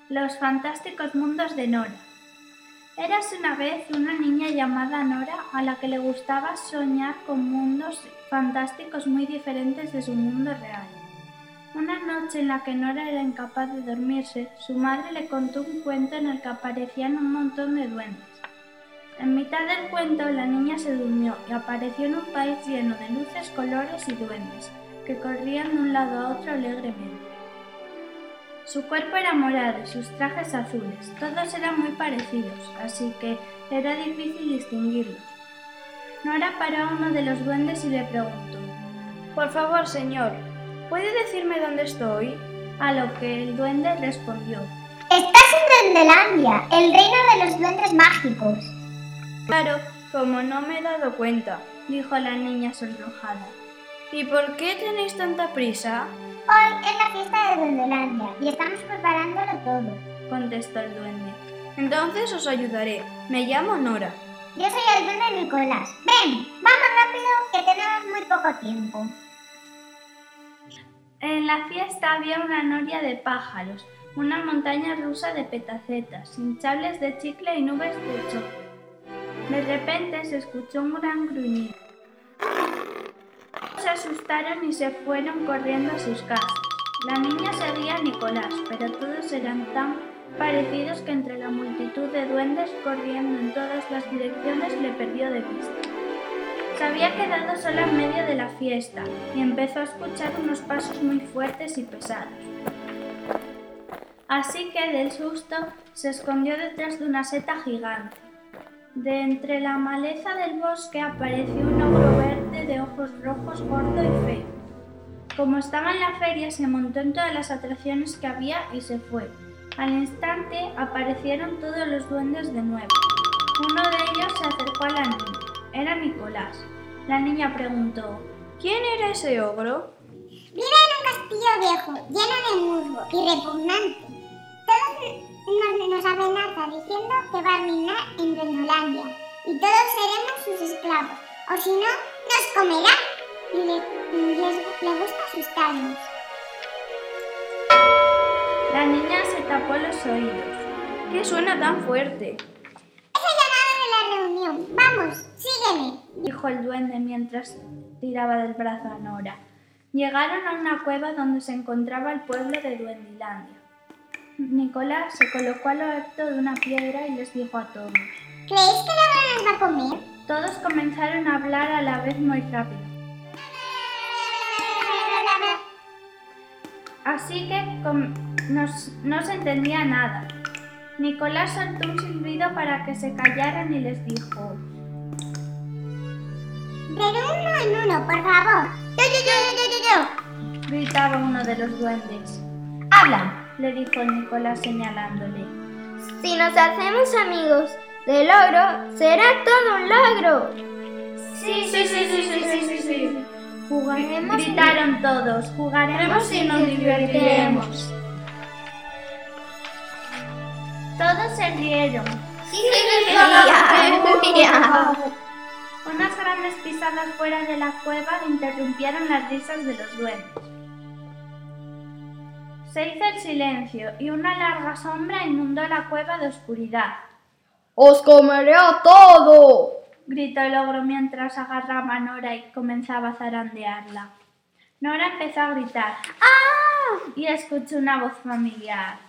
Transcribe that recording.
Los fantásticos mundos de Nora. Érase una vez una niña llamada Nora a la que le gustaba soñar con mundos fantásticos muy diferentes de su mundo real. Una noche en la que Nora era incapaz de dormirse, su madre le contó un cuento en el que aparecían un montón de duendes. En mitad del cuento, la niña se durmió y apareció en un país lleno de luces, colores y duendes, que corrían de un lado a otro alegremente. Su cuerpo era morado y sus trajes azules. Todos eran muy parecidos, así que era difícil distinguirlos. Nora paró a uno de los duendes y le preguntó: «Por favor, señor, ¿puede decirme dónde estoy?». A lo que el duende respondió: «Estás en Duendelandia, el reino de los duendes mágicos». «Claro, como no me he dado cuenta», dijo la niña sonrojada. «¿Y por qué tenéis tanta prisa?». «Hoy es la fiesta de Duendelandia y estamos preparándolo todo», contestó el duende. «Entonces os ayudaré. Me llamo Nora». «Yo soy el duende Nicolás. Ven, vamos rápido que tenemos muy poco tiempo». En la fiesta había una noria de pájaros, una montaña rusa de petacetas, hinchables de chicle y nubes de chocolate. De repente se escuchó un gran gruñido. Se asustaron y se fueron corriendo a sus casas. La niña seguía a Nicolás, pero todos eran tan parecidos que entre la multitud de duendes corriendo en todas las direcciones le perdió de vista. Se había quedado sola en medio de la fiesta y empezó a escuchar unos pasos muy fuertes y pesados. Así que del susto se escondió detrás de una seta gigante. De entre la maleza del bosque apareció un ogro verde de ojos rojos, gordo y feo. Como estaba en la feria, se montó en todas las atracciones que había y se fue. Al instante aparecieron todos los duendes de nuevo. Uno de ellos se acercó a la niña. Era Nicolás. La niña preguntó: «¿Quién era ese ogro?». «Vive en un castillo viejo, lleno de musgo y repugnante. Todos nos amenaza diciendo que va a reinar en Duendelandia y todos seremos sus esclavos, o si no, nos comerá y le gusta asustarnos». La niña se tapó los oídos. «¿Qué suena tan fuerte?». «Es el llamado de la reunión. Vamos, sígueme», dijo el duende mientras tiraba del brazo a Nora. Llegaron a una cueva donde se encontraba el pueblo de Duendelandia. Nicolás se colocó a lo alto de una piedra y les dijo a todos: «¿Creéis que la nos va a comer?». Todos comenzaron a hablar a la vez muy rápido. Así que no se entendía nada. Nicolás soltó un silbido para que se callaran y les dijo: «De uno en uno, por favor. Yo. Gritaba uno de los duendes. «Habla», le dijo Nicolás señalándole. «Si nos hacemos amigos del ogro, será todo un logro». Sí. Jugaremos, gritaron todos. Jugaremos y nos divertiremos. Todos se rieron. Unas grandes pisadas fuera de la cueva interrumpieron las risas de los duendes. Se hizo el silencio y una larga sombra inundó la cueva de oscuridad. «¡Os comeré a todo!», gritó el ogro mientras agarraba a Nora y comenzaba a zarandearla. Nora empezó a gritar: «¡Ah!», y escuchó una voz familiar.